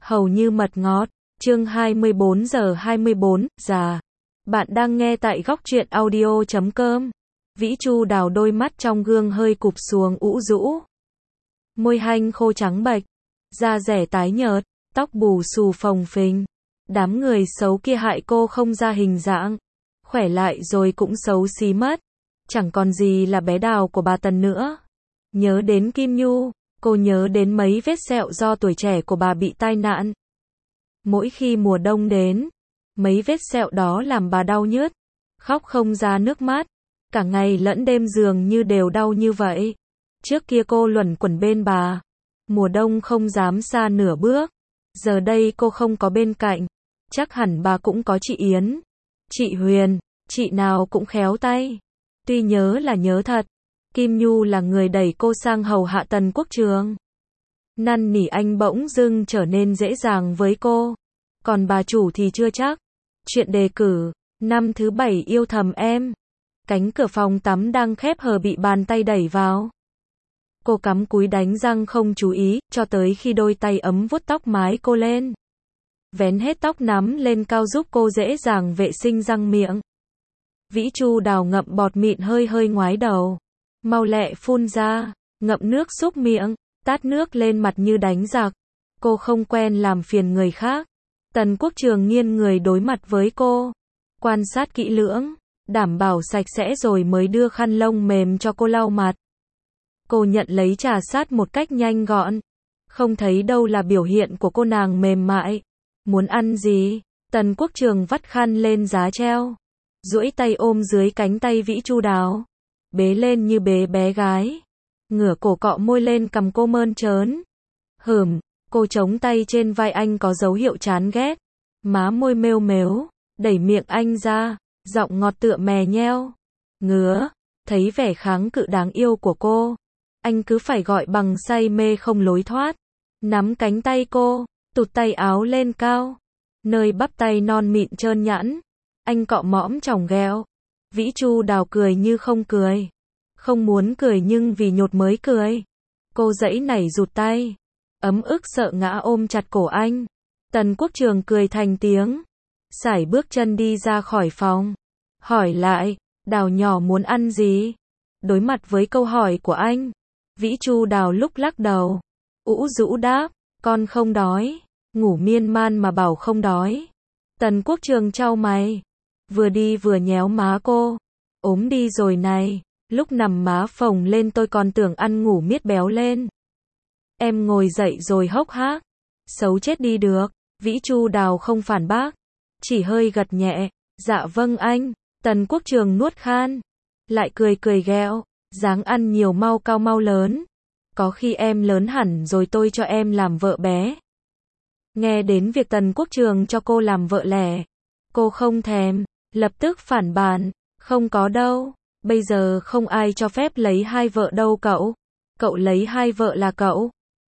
hầu như mật ngọt. Chương 24 giờ 24, già. Bạn đang nghe tại góc truyện audio.com. Vĩ Chu Đào đôi mắt trong gương hơi cụp xuống ũ rũ. Môi hanh khô trắng bệch, da rẻ tái nhợt, tóc bù xù phồng phình. Đám người xấu kia hại cô không ra hình dạng. Khỏe lại rồi cũng xấu xí mất. Chẳng còn gì là bé Đào của bà Tần nữa. Nhớ đến Kim Nhu, cô nhớ đến mấy vết sẹo do tuổi trẻ của bà bị tai nạn. Mỗi khi mùa đông đến, mấy vết sẹo đó làm bà đau nhức, khóc không ra nước mắt, cả ngày lẫn đêm dường như đều đau như vậy. Trước kia cô luẩn quẩn bên bà, mùa đông không dám xa nửa bước, giờ đây cô không có bên cạnh, chắc hẳn bà cũng có chị Yến, chị Huyền, chị nào cũng khéo tay. Tuy nhớ là nhớ thật, Kim Nhu là người đẩy cô sang hầu hạ Tần Quốc Trường. Năn nỉ anh bỗng dưng trở nên dễ dàng với cô. Còn bà chủ thì chưa chắc. Chuyện đề cử, năm thứ 7 yêu thầm em. Cánh cửa phòng tắm đang khép hờ bị bàn tay đẩy vào. Cô cắm cúi đánh răng không chú ý, cho tới khi đôi tay ấm vuốt tóc mái cô lên. Vén hết tóc nắm lên cao giúp cô dễ dàng vệ sinh răng miệng. Vĩ Chu Đào ngậm bọt mịn hơi hơi ngoái đầu. Mau lẹ phun ra, ngậm nước xúc miệng, tát nước lên mặt như đánh giặc. Cô không quen làm phiền người khác. Tần Quốc Trường nghiêng người đối mặt với cô. Quan sát kỹ lưỡng, đảm bảo sạch sẽ rồi mới đưa khăn lông mềm cho cô lau mặt. Cô nhận lấy trà sát một cách nhanh gọn. Không thấy đâu là biểu hiện của cô nàng mềm mại. Muốn ăn gì? Tần Quốc Trường vắt khăn lên giá treo. Duỗi tay ôm dưới cánh tay Vĩ Chu Đào. Bế lên như bế bé gái. Ngửa cổ cọ môi lên cằm cô mơn trớn. Cô chống tay trên vai anh có dấu hiệu chán ghét. Má môi mêu mếu, đẩy miệng anh ra, giọng ngọt tựa mè nheo. Ngứa, thấy vẻ kháng cự đáng yêu của cô. Anh cứ phải gọi bằng say mê không lối thoát. Nắm cánh tay cô, tụt tay áo lên cao. Nơi bắp tay non mịn trơn nhẵn. Anh cọ mõm chỏng ghẹo. Vĩ Chu Đào cười như không cười. Không muốn cười nhưng vì nhột mới cười. Cô giãy nảy rụt tay. Ấm ức sợ ngã ôm chặt cổ anh. Tần Quốc Trường cười thành tiếng. Sải bước chân đi ra khỏi phòng. Hỏi lại, Đào nhỏ muốn ăn gì? Đối mặt với câu hỏi của anh, Vĩ Chu Đào lúc lắc đầu. Ũ rũ đáp, con không đói. Ngủ miên man mà bảo không đói. Tần Quốc Trường chau mày. Vừa đi vừa nhéo má cô. Ốm đi rồi này. Lúc nằm má phồng lên tôi còn tưởng ăn ngủ miết béo lên. Em ngồi dậy rồi hốc hác. Xấu chết đi được. Vĩ Chu Đào không phản bác. Chỉ hơi gật nhẹ. Dạ vâng anh. Tần Quốc Trường nuốt khan. Lại cười cười ghẹo. Dáng ăn nhiều mau cao mau lớn. Có khi em lớn hẳn rồi tôi cho em làm vợ bé. Nghe đến việc Tần Quốc Trường cho cô làm vợ lẻ. Cô không thèm. Lập tức phản bản. Không có đâu. Bây giờ không ai cho phép lấy hai vợ đâu cậu. Cậu lấy hai vợ là cậu.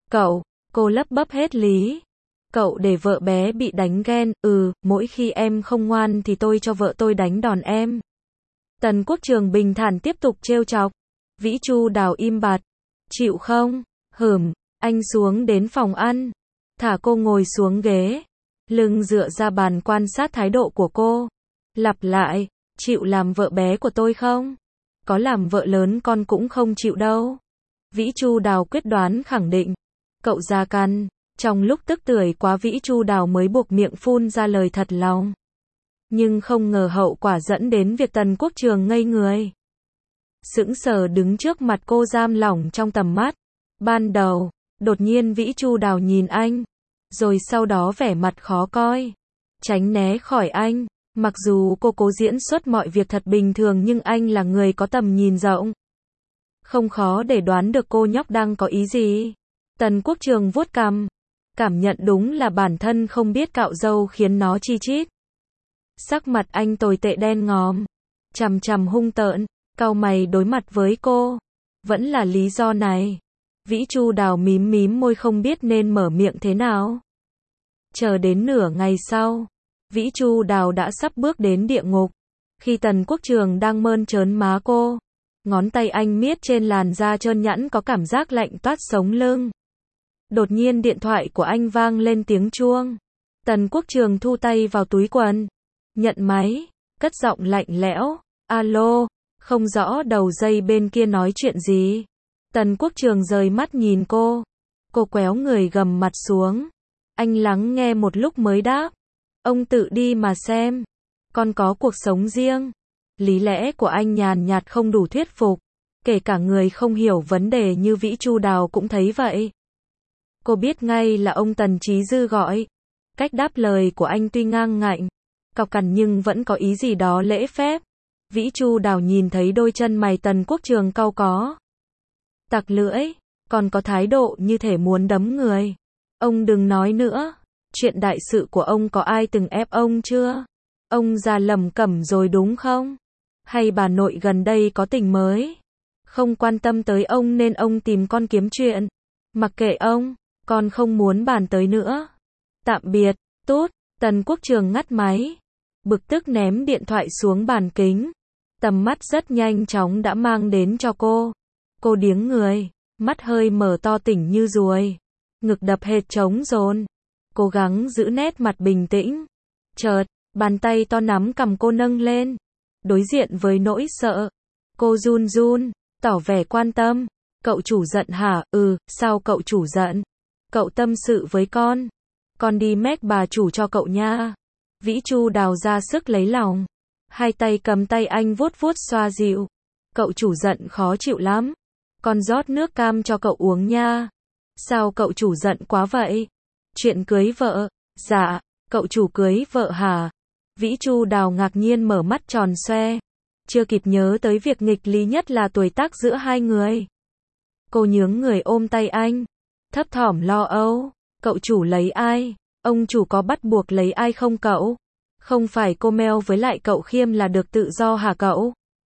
Cô lấp bấp hết lý. Cậu để vợ bé bị đánh ghen, mỗi khi em không ngoan thì tôi cho vợ tôi đánh đòn em. Tần Quốc Trường bình thản tiếp tục trêu chọc. Vĩ Chu Đào im bặt. Chịu không? Anh xuống đến phòng ăn. Thả cô ngồi xuống ghế. Lưng dựa ra bàn quan sát thái độ của cô. Lặp lại, chịu làm vợ bé của tôi không? Có làm vợ lớn con cũng không chịu đâu. Vĩ Chu Đào quyết đoán khẳng định. Cậu già căn. Trong lúc tức tưởi quá Vĩ Chu Đào mới buộc miệng phun ra lời thật lòng. Nhưng không ngờ hậu quả dẫn đến việc Tần Quốc Trường ngây người. Sững sờ đứng trước mặt cô giam lỏng trong tầm mắt. Ban đầu, đột nhiên Vĩ Chu Đào nhìn anh. Rồi sau đó vẻ mặt khó coi. Tránh né khỏi anh. Mặc dù cô cố diễn xuất mọi việc thật bình thường nhưng anh là người có tầm nhìn rộng. Không khó để đoán được cô nhóc đang có ý gì. Tần Quốc Trường vuốt cằm. Cảm nhận đúng là bản thân không biết cạo râu khiến nó chi chít. Sắc mặt anh tồi tệ đen ngòm. Chằm chằm hung tợn. Cau mày đối mặt với cô. Vẫn là lý do này. Vĩ Chu Đào mím mím môi không biết nên mở miệng thế nào. Chờ đến nửa ngày sau. Vĩ Chu Đào đã sắp bước đến địa ngục. Khi Tần Quốc Trường đang mơn trớn má cô. Ngón tay anh miết trên làn da trơn nhẵn có cảm giác lạnh toát sống lưng. Đột nhiên điện thoại của anh vang lên tiếng chuông. Tần Quốc Trường thu tay vào túi quần. Nhận máy, cất giọng lạnh lẽo. Alo, không rõ đầu dây bên kia nói chuyện gì. Tần Quốc Trường rời mắt nhìn cô. Cô quéo người gầm mặt xuống. Anh lắng nghe một lúc mới đáp. Ông tự đi mà xem. Con có cuộc sống riêng. Lý lẽ của anh nhàn nhạt không đủ thuyết phục. Kể cả người không hiểu vấn đề như Vĩ Chu Đào cũng thấy vậy. Cô biết ngay là ông Tần Chí Dư gọi. Cách đáp lời của anh tuy ngang ngạnh, cọc cằn nhưng vẫn có ý gì đó lễ phép. Vĩ Chu Đào nhìn thấy đôi chân mày Tần Quốc Trường cau có. Tặc lưỡi, còn có thái độ như thể muốn đấm người. Ông đừng nói nữa, chuyện đại sự của ông có ai từng ép ông chưa? Ông già lầm cẩm rồi đúng không? Hay bà nội gần đây có tình mới? Không quan tâm tới ông nên ông tìm con kiếm chuyện. Mặc kệ ông, con không muốn bàn tới nữa. Tạm biệt, tốt. Tần Quốc Trường ngắt máy. Bực tức ném điện thoại xuống bàn kính. Tầm mắt rất nhanh chóng đã mang đến cho cô. Cô điếng người, mắt hơi mở to tỉnh như ruồi. Ngực đập hệt trống dồn. Cố gắng giữ nét mặt bình tĩnh. Chợt, bàn tay to nắm cằm cô nâng lên. Đối diện với nỗi sợ. Cô run run, tỏ vẻ quan tâm. Cậu chủ giận hả? Ừ, sao cậu chủ giận? Cậu tâm sự với con đi mách bà chủ cho cậu nha. Vĩ Chu Đào ra sức lấy lòng. Hai tay cầm tay anh vuốt vuốt xoa dịu. Cậu chủ giận khó chịu lắm. Con rót nước cam cho cậu uống nha. Sao cậu chủ giận quá vậy? Chuyện cưới vợ. Dạ, cậu chủ cưới vợ hả? Vĩ Chu Đào ngạc nhiên mở mắt tròn xoe. Chưa kịp nhớ tới việc nghịch lý nhất là tuổi tác giữa hai người. Cô nhướng người ôm tay anh. Thấp thỏm lo âu. Cậu chủ lấy ai? Ông chủ có bắt buộc lấy ai không cậu? Không phải cô Mel với lại cậu Khiêm là được tự do hả cậu?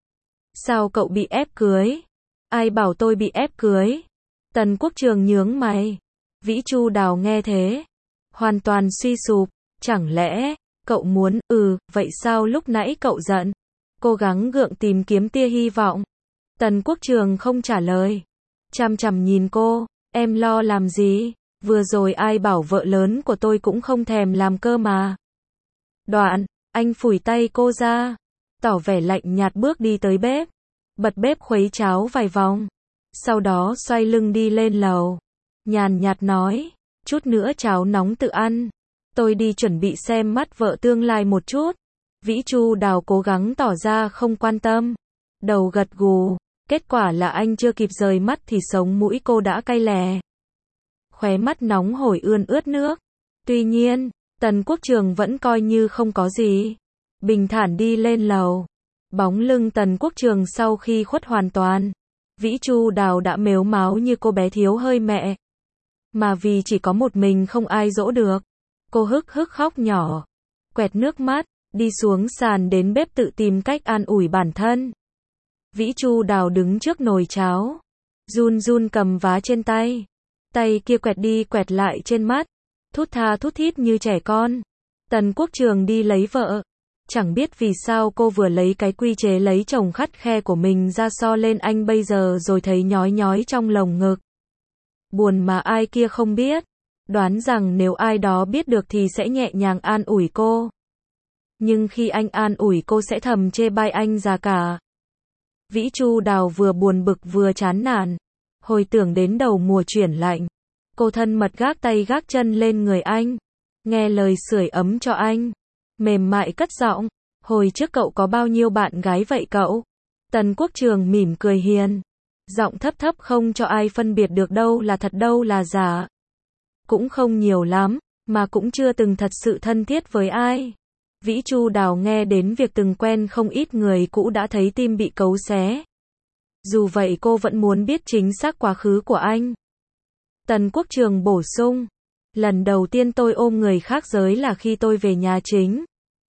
Sao cậu bị ép cưới? Ai bảo tôi bị ép cưới? Tần Quốc Trường nhướng mày. Vĩ Chu Đào nghe thế, hoàn toàn suy sụp. Chẳng lẽ, cậu muốn, vậy sao lúc nãy cậu giận? Cố gắng gượng tìm kiếm tia hy vọng. Tần Quốc Trường không trả lời. Chằm chằm nhìn cô, em lo làm gì? Vừa rồi ai bảo vợ lớn của tôi cũng không thèm làm cơ mà. Đoạn, anh phủi tay cô ra, tỏ vẻ lạnh nhạt bước đi tới bếp, bật bếp khuấy cháo vài vòng, sau đó xoay lưng đi lên lầu, nhàn nhạt nói, chút nữa cháo nóng tự ăn, tôi đi chuẩn bị xem mắt vợ tương lai một chút. Vĩ Chu Đào cố gắng tỏ ra không quan tâm, đầu gật gù, kết quả là anh chưa kịp rời mắt thì sống mũi cô đã cay lè. Khóe mắt nóng hổi ươn ướt nước. Tuy nhiên, Tần Quốc Trường vẫn coi như không có gì. Bình thản đi lên lầu. Bóng lưng Tần Quốc Trường sau khi khuất hoàn toàn. Vĩ Chu Đào đã mếu máo như cô bé thiếu hơi mẹ. Mà vì chỉ có một mình không ai dỗ được. Cô hức hức khóc nhỏ. Quẹt nước mắt, đi xuống sàn đến bếp tự tìm cách an ủi bản thân. Vĩ Chu Đào đứng trước nồi cháo. Run run cầm vá trên tay. Tay kia quẹt đi quẹt lại trên mắt, thút tha thút thít như trẻ con. Tần Quốc Trường đi lấy vợ. Chẳng biết vì sao cô vừa lấy cái quy chế lấy chồng khắt khe của mình ra so lên anh bây giờ rồi thấy nhói nhói trong lồng ngực. Buồn mà ai kia không biết. Đoán rằng nếu ai đó biết được thì sẽ nhẹ nhàng an ủi cô. Nhưng khi anh an ủi cô sẽ thầm chê bai anh già cả. Vĩ Chu Đào vừa buồn bực vừa chán nản. Hồi tưởng đến đầu mùa chuyển lạnh, cô thân mật gác tay gác chân lên người anh, nghe lời sưởi ấm cho anh, mềm mại cất giọng, hồi trước cậu có bao nhiêu bạn gái vậy cậu? Tần Quốc Trường mỉm cười hiền, giọng thấp thấp không cho ai phân biệt được đâu là thật đâu là giả. Cũng không nhiều lắm, mà cũng chưa từng thật sự thân thiết với ai. Vĩ Chu Đào nghe đến việc từng quen không ít người cũ đã thấy tim bị cấu xé. Dù vậy cô vẫn muốn biết chính xác quá khứ của anh. Tần Quốc Trường bổ sung. Lần đầu tiên tôi ôm người khác giới là khi tôi về nhà chính.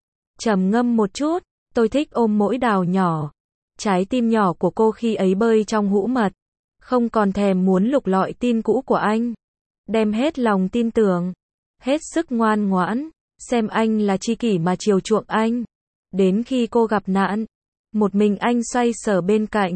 Trầm ngâm một chút, tôi thích ôm mỗi Đào nhỏ. Trái tim nhỏ của cô khi ấy bơi trong hũ mật. Không còn thèm muốn lục lọi tin cũ của anh. Đem hết lòng tin tưởng. Hết sức ngoan ngoãn. Xem anh là tri kỷ mà chiều chuộng anh. Đến khi cô gặp nạn. Một mình anh xoay sở bên cạnh.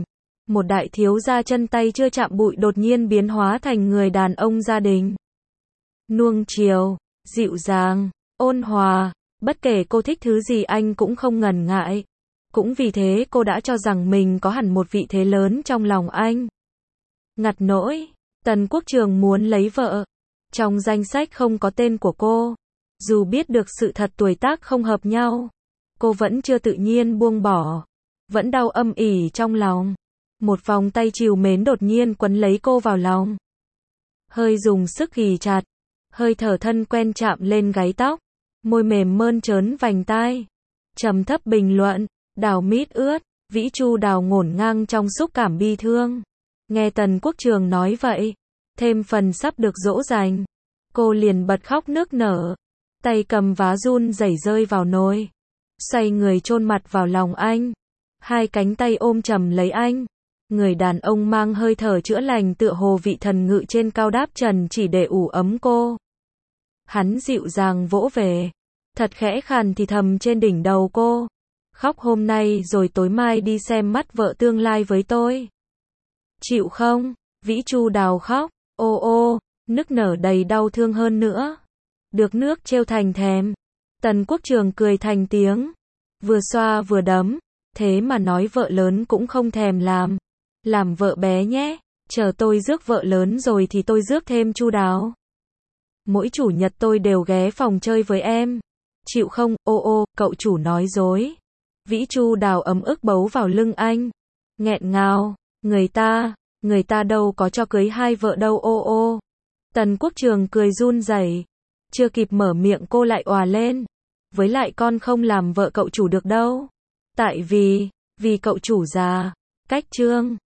một đại thiếu gia chân tay chưa chạm bụi đột nhiên biến hóa thành người đàn ông gia đình. Nuông chiều, dịu dàng, ôn hòa, bất kể cô thích thứ gì anh cũng không ngần ngại. Cũng vì thế cô đã cho rằng mình có hẳn một vị thế lớn trong lòng anh. Ngặt nỗi, Tần Quốc Trường muốn lấy vợ. Trong danh sách không có tên của cô. Dù biết được sự thật tuổi tác không hợp nhau, cô vẫn chưa tự nhiên buông bỏ. Vẫn đau âm ỉ trong lòng. Một vòng tay trìu mến đột nhiên quấn lấy cô vào lòng. Hơi dùng sức ghì chặt. Hơi thở thân quen chạm lên gáy tóc. Môi mềm mơn trớn vành tai. Trầm thấp bình luận. Đào mít ướt. Vĩ Chu Đào ngổn ngang trong xúc cảm bi thương. Nghe Tần Quốc Trường nói vậy, thêm phần sắp được dỗ dành, cô liền bật khóc nức nở. Tay cầm vá run rẩy rơi vào nồi. Xoay người chôn mặt vào lòng anh. Hai cánh tay ôm chầm lấy anh. Người đàn ông mang hơi thở chữa lành tựa hồ vị thần ngự trên cao đáp trần chỉ để ủ ấm cô. Hắn dịu dàng vỗ về. Thật khẽ khàn thì thầm trên đỉnh đầu cô. Khóc hôm nay rồi tối mai đi xem mắt vợ tương lai với tôi. Chịu không? Vĩ Chu Đào khóc. Ô ô, nức nở đầy đau thương hơn nữa. Được nước trêu thành thèm. Tần Quốc Trường cười thành tiếng. Vừa xoa vừa đấm. Thế mà nói vợ lớn cũng không thèm làm. Làm vợ bé nhé. Chờ tôi rước vợ lớn rồi thì tôi rước thêm Chu Đào. Mỗi chủ nhật tôi đều ghé phòng chơi với em. Chịu không? Ô ô, cậu chủ nói dối. Vĩ Chu Đào ấm ức bấu vào lưng anh. Nghẹn ngào. Người ta đâu có cho cưới hai vợ đâu ô ô. Tần Quốc Trường cười run rẩy. Chưa kịp mở miệng cô lại òa lên. Với lại con không làm vợ cậu chủ được đâu. Tại vì cậu chủ già. Cách chương.